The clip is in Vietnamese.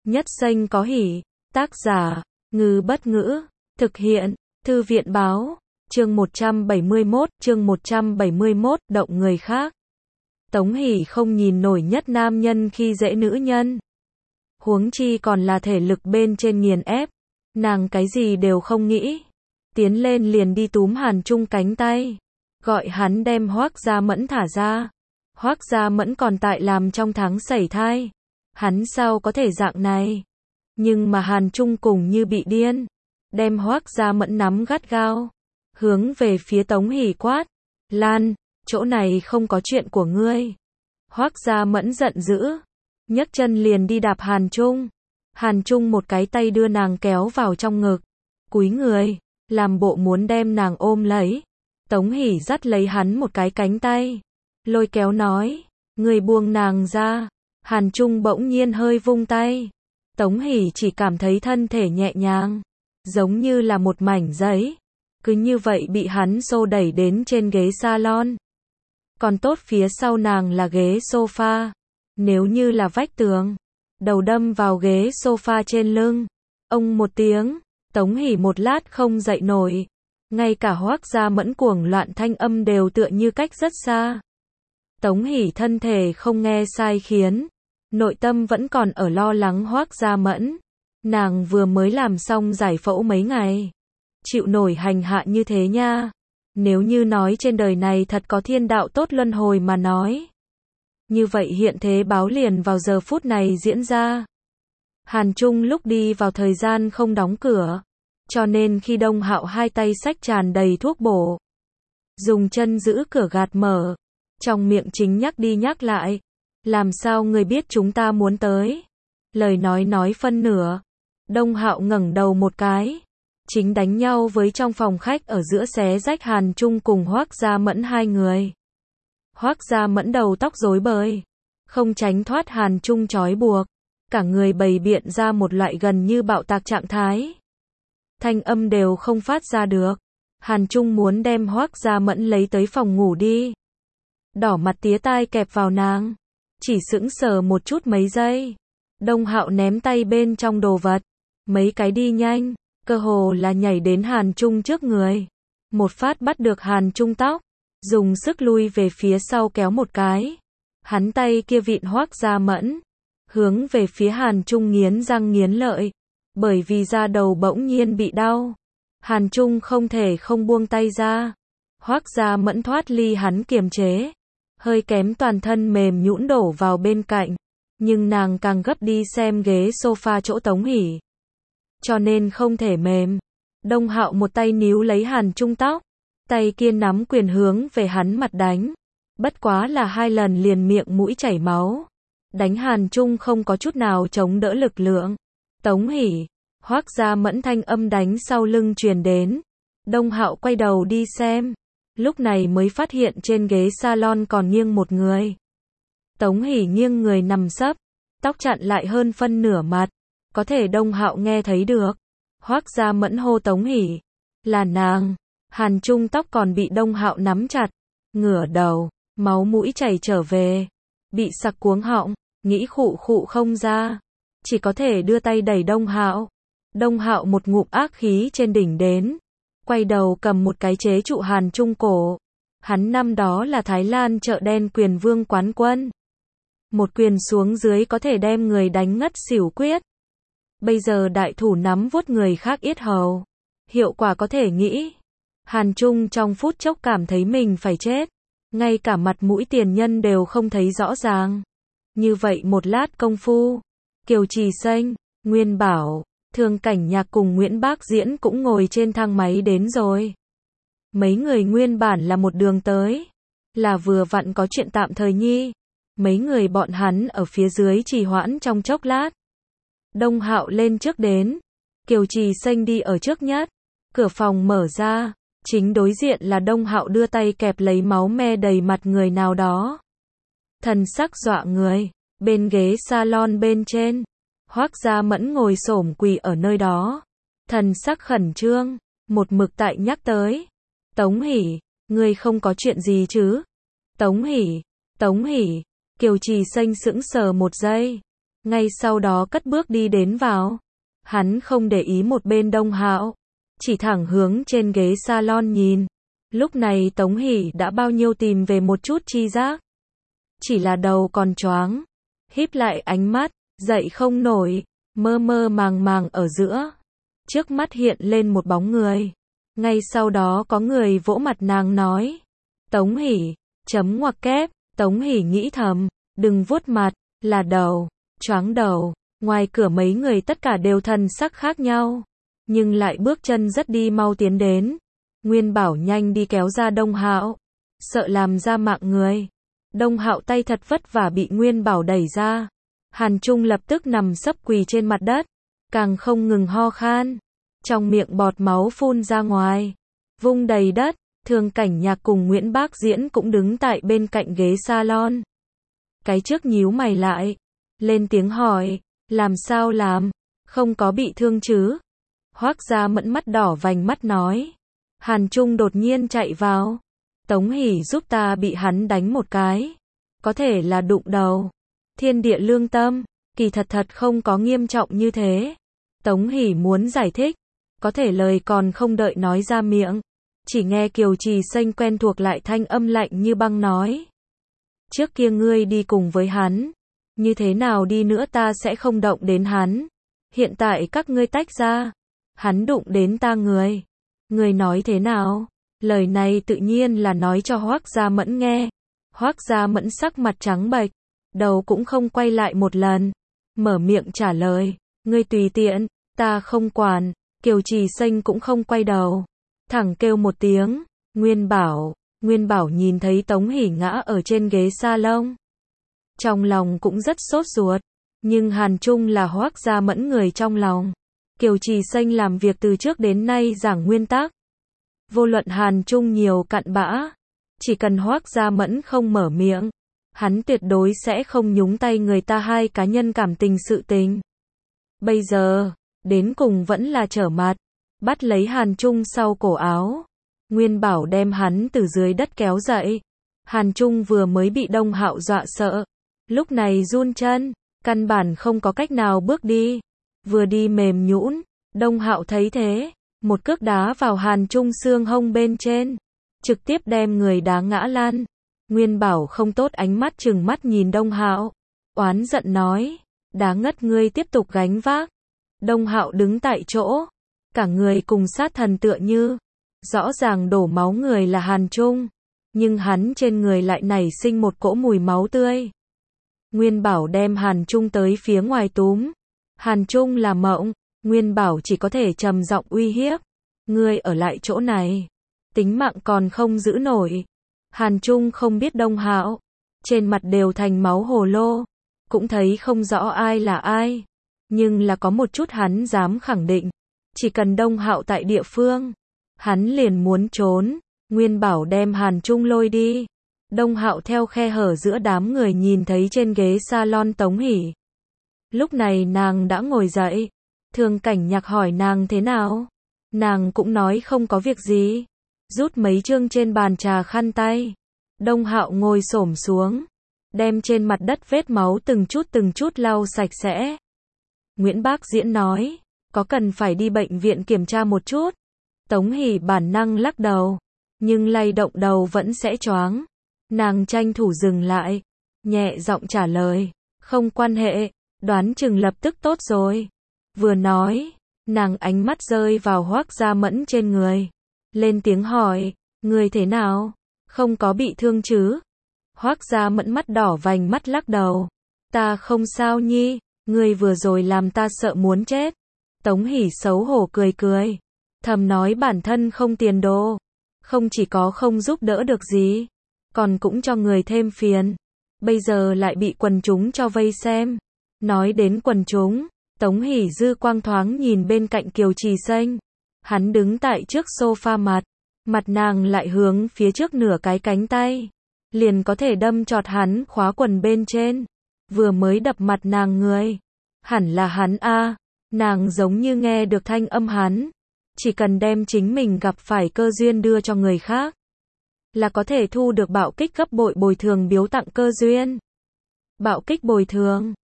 Nhất xanh có hỉ. Tác giả, Ngư Bất Ngữ. Thực hiện, Thư viện Báo. Chương 171, động người khác. Tống Hỷ không nhìn nổi nhất nam nhân khi dễ nữ nhân. Huống chi còn là thể lực bên trên nghiền ép. Nàng cái gì đều không nghĩ. Tiến lên liền đi túm Hàn Trung cánh tay. Gọi hắn đem Hoác Gia Mẫn thả ra. Hoác Gia Mẫn còn tại làm trong tháng sẩy thai. Hắn sao có thể dạng này. Nhưng mà Hàn Trung cùng như bị điên. Đem Hoác Gia Mẫn nắm gắt gao. Hướng về phía Tống Hỷ quát. Lan, chỗ này không có chuyện của ngươi. Hoác Gia Mẫn giận dữ. Nhấc chân liền đi đạp Hàn Trung. Hàn Trung một cái tay đưa nàng kéo vào trong ngực. Cúi người, làm bộ muốn đem nàng ôm lấy. Tống Hỷ dắt lấy hắn một cái cánh tay. Lôi kéo nói. Người buông nàng ra. Hàn Trung bỗng nhiên hơi vung tay. Tống Hỷ chỉ cảm thấy thân thể nhẹ nhàng. Giống như là một mảnh giấy. Cứ như vậy bị hắn xô đẩy đến trên ghế salon. Còn tốt phía sau nàng là ghế sofa. Nếu như là vách tường. Đầu đâm vào ghế sofa trên lưng. Ông một tiếng. Tống Hỷ một lát không dậy nổi. Ngay cả Hoác Gia Mẫn cuồng loạn thanh âm đều tựa như cách rất xa. Tống Hỷ thân thể không nghe sai khiến. Nội tâm vẫn còn ở lo lắng Hoác Gia Mẫn. Nàng vừa mới làm xong giải phẫu mấy ngày. Chịu nổi hành hạ như thế nha. Nếu như nói trên đời này thật có thiên đạo tốt luân hồi mà nói. Như vậy hiện thế báo liền vào giờ phút này diễn ra. Hàn Trung lúc đi vào thời gian không đóng cửa. Cho nên khi Đông Hạo hai tay xách tràn đầy thuốc bổ. Dùng chân giữ cửa gạt mở. Trong miệng chính nhắc đi nhắc lại. Làm sao người biết chúng ta muốn tới? Lời nói phân nửa. Đông Hạo ngẩng đầu một cái. Chính đánh nhau với trong phòng khách ở giữa xé rách Hàn Trung cùng Hoác Gia Mẫn hai người. Hoác Gia Mẫn đầu tóc rối bời. Không tránh thoát Hàn Trung trói buộc. Cả người bày biện ra một loại gần như bạo tạc trạng thái. Thanh âm đều không phát ra được. Hàn Trung muốn đem Hoác Gia Mẫn lấy tới phòng ngủ đi. Đỏ mặt tía tai kẹp vào nàng. Chỉ sững sờ một chút mấy giây. Đông Hạo ném tay bên trong đồ vật. Mấy cái đi nhanh. Cơ hồ là nhảy đến Hàn Trung trước người. Một phát bắt được Hàn Trung tóc. Dùng sức lui về phía sau kéo một cái. Hắn tay kia vịn Hoác Gia Mẫn. Hướng về phía Hàn Trung nghiến răng nghiến lợi. Bởi vì da đầu bỗng nhiên bị đau. Hàn Trung không thể không buông tay ra. Hoác Gia Mẫn thoát ly hắn kiềm chế. Hơi kém toàn thân mềm nhũn đổ vào bên cạnh. Nhưng nàng càng gấp đi xem ghế sofa chỗ Tống Hỷ. Cho nên không thể mềm. Đông Hạo một tay níu lấy Hàn Trung tóc. Tay kia nắm quyền hướng về hắn mặt đánh. Bất quá là 2 lần liền miệng mũi chảy máu. Đánh Hàn Trung không có chút nào chống đỡ lực lượng. Tống Hỷ. Hoác Gia Mẫn thanh âm đánh sau lưng truyền đến. Đông Hạo quay đầu đi xem. Lúc này mới phát hiện trên ghế salon còn nghiêng một người. Tống Hỷ nghiêng người nằm sấp. Tóc chặn lại hơn phân nửa mặt. Có thể Đông Hạo nghe thấy được. Hoác Gia Mẫn hô Tống Hỷ. Là nàng. Hàn Trung tóc còn bị Đông Hạo nắm chặt. Ngửa đầu. Máu mũi chảy trở về. Bị sặc cuống họng. Nghĩ khụ khụ không ra. Chỉ có thể đưa tay đẩy Đông Hạo. Đông Hạo một ngụm ác khí trên đỉnh đến. Quay đầu cầm một cái chế trụ Hàn Trung cổ. Hắn năm đó là Thái Lan chợ đen quyền vương quán quân. Một quyền xuống dưới có thể đem người đánh ngất xỉu quyết. Bây giờ đại thủ nắm vuốt người khác yết hầu. Hiệu quả có thể nghĩ. Hàn Trung trong phút chốc cảm thấy mình phải chết. Ngay cả mặt mũi tiền nhân đều không thấy rõ ràng. Như vậy một lát công phu. Kiều Trì Xanh, Nguyên Bảo, Thương Cảnh Nhạc cùng Nguyễn Bác Diễn cũng ngồi trên thang máy đến rồi. Mấy người nguyên bản là một đường tới. Là vừa vặn có chuyện tạm thời nhi. Mấy người bọn hắn ở phía dưới trì hoãn trong chốc lát. Đông Hạo lên trước đến. Kiều Trì Xanh đi ở trước nhất. Cửa phòng mở ra. Chính đối diện là Đông Hạo đưa tay kẹp lấy máu me đầy mặt người nào đó. Thần sắc dọa người. Bên ghế salon bên trên. Hoác Gia Mẫn ngồi xổm quỳ ở nơi đó. Thần sắc khẩn trương. Một mực tại nhắc tới. Tống Hỷ. Ngươi không có chuyện gì chứ? Tống Hỷ. Tống Hỷ. Kiều Trì Xanh sững sờ một giây. ngay sau đó cất bước đi đến vào. Hắn không để ý một bên Đông Hạo, chỉ thẳng hướng trên ghế salon nhìn. Lúc này Tống Hỷ đã bao nhiêu tìm về một chút tri giác. Chỉ là đầu còn choáng, híp lại ánh mắt, dậy không nổi, mơ mơ màng màng ở giữa. Trước mắt hiện lên một bóng người. Ngay sau đó có người vỗ mặt nàng nói. Tống Hỷ, chấm ngoặc kép, Tống Hỷ nghĩ thầm, đừng vuốt mặt, là đầu, choáng đầu. Ngoài cửa mấy người tất cả đều thần sắc khác nhau, nhưng lại bước chân rất đi mau tiến đến. Nguyên Bảo nhanh đi kéo ra Đông Hạo, sợ làm ra mạng người. Đông Hạo tay thật vất vả bị Nguyên Bảo đẩy ra. Hàn Trung lập tức nằm sấp quỳ trên mặt đất, càng không ngừng ho khan, trong miệng bọt máu phun ra ngoài, vung đầy đất. Thường Cảnh Nhạc cùng Nguyễn Bác Diễn cũng đứng tại bên cạnh ghế salon. Cái trước nhíu mày lại, lên tiếng hỏi, làm sao làm, không có bị thương chứ? Hoắc Gia Mẫn mắt đỏ vành mắt nói. Hàn Trung đột nhiên chạy vào. Tống Hỷ giúp ta bị hắn đánh một cái. Có thể là đụng đầu. Thiên địa lương tâm, kỳ thật không có nghiêm trọng như thế. Tống Hỷ muốn giải thích, có thể lời còn không đợi nói ra miệng. Chỉ nghe Kiều Trì Xanh quen thuộc lại thanh âm lạnh như băng nói. Trước kia ngươi đi cùng với hắn, như thế nào đi nữa ta sẽ không động đến hắn. Hiện tại các ngươi tách ra, hắn đụng đến ta người. Người nói thế nào? Lời này tự nhiên là nói cho Hoắc Gia Mẫn nghe. Hoắc Gia Mẫn sắc mặt trắng bệch, đầu cũng không quay lại một lần, mở miệng trả lời, ngươi tùy tiện, ta không quản. Kiều Trì Xanh cũng không quay đầu, thẳng kêu một tiếng, Nguyên Bảo. Nguyên Bảo nhìn thấy Tống Hỷ ngã ở trên ghế salon, trong lòng cũng rất sốt ruột, nhưng Hàn Trung là Hoắc Gia Mẫn người trong lòng. Kiều Trì Xanh làm việc từ trước đến nay giảng nguyên tắc. Vô luận Hàn Trung nhiều cặn bã, chỉ cần Hoắc Gia Mẫn không mở miệng, hắn tuyệt đối sẽ không nhúng tay người ta hai cá nhân cảm tình sự tình. Bây giờ, đến cùng vẫn là trở mặt, bắt lấy Hàn Trung sau cổ áo. Nguyên Bảo đem hắn từ dưới đất kéo dậy. Hàn Trung vừa mới bị Đông Hạo dọa sợ, lúc này run chân, căn bản không có cách nào bước đi. Vừa đi mềm nhũn, Đông Hạo thấy thế, một cước đá vào Hàn Trung xương hông bên trên, trực tiếp đem người đá ngã lăn. Nguyên Bảo không tốt ánh mắt trừng mắt nhìn Đông Hạo, oán giận nói, đá ngất ngươi tiếp tục gánh vác. Đông Hạo đứng tại chỗ, cả người cùng sát thần tựa như, rõ ràng đổ máu người là Hàn Trung, nhưng hắn trên người lại nảy sinh một cỗ mùi máu tươi. Nguyên Bảo đem Hàn Trung tới phía ngoài túm. Hàn Trung là mộng, Nguyên Bảo chỉ có thể trầm giọng uy hiếp, ngươi ở lại chỗ này, tính mạng còn không giữ nổi. Hàn Trung không biết Đông Hạo, trên mặt đều thành máu hồ lô, cũng thấy không rõ ai là ai, nhưng là có một chút hắn dám khẳng định, chỉ cần Đông Hạo tại địa phương, hắn liền muốn trốn. Nguyên Bảo đem Hàn Trung lôi đi. Đông Hạo theo khe hở giữa đám người nhìn thấy trên ghế salon Tống Hỷ. Lúc này nàng đã ngồi dậy. Thường Cảnh Nhạc hỏi nàng thế nào. Nàng cũng nói không có việc gì. Rút mấy chương trên bàn trà khăn tay. Đông Hạo ngồi xổm xuống, đem trên mặt đất vết máu từng chút lau sạch sẽ. Nguyễn Bác Diễn nói, có cần phải đi bệnh viện kiểm tra một chút. Tống Hỷ bản năng lắc đầu, nhưng lay động đầu vẫn sẽ choáng. Nàng tranh thủ dừng lại, nhẹ giọng trả lời, không quan hệ, đoán chừng lập tức tốt rồi. Vừa nói, nàng ánh mắt rơi vào Hoắc Gia Mẫn trên người, lên tiếng hỏi, người thế nào, không có bị thương chứ? Hoắc Gia Mẫn mắt đỏ vành mắt lắc đầu, ta không sao nhi, người vừa rồi làm ta sợ muốn chết. Tống Hỷ xấu hổ cười, thầm nói bản thân không tiền đồ, không chỉ có không giúp đỡ được gì, còn cũng cho người thêm phiền. Bây giờ lại bị quần chúng cho vây xem. Nói đến quần chúng, Tống Hỷ dư quang thoáng nhìn bên cạnh Kiều Trì Xanh. Hắn đứng tại trước sofa mặt nàng lại hướng phía trước nửa cái cánh tay, liền có thể đâm chọt hắn khóa quần bên trên. Vừa mới đập mặt nàng người, hẳn là hắn a. Nàng giống như nghe được thanh âm hắn, chỉ cần đem chính mình gặp phải cơ duyên đưa cho người khác, là có thể thu được bạo kích gấp bội bồi thường biếu tặng cơ duyên. Bạo kích bồi thường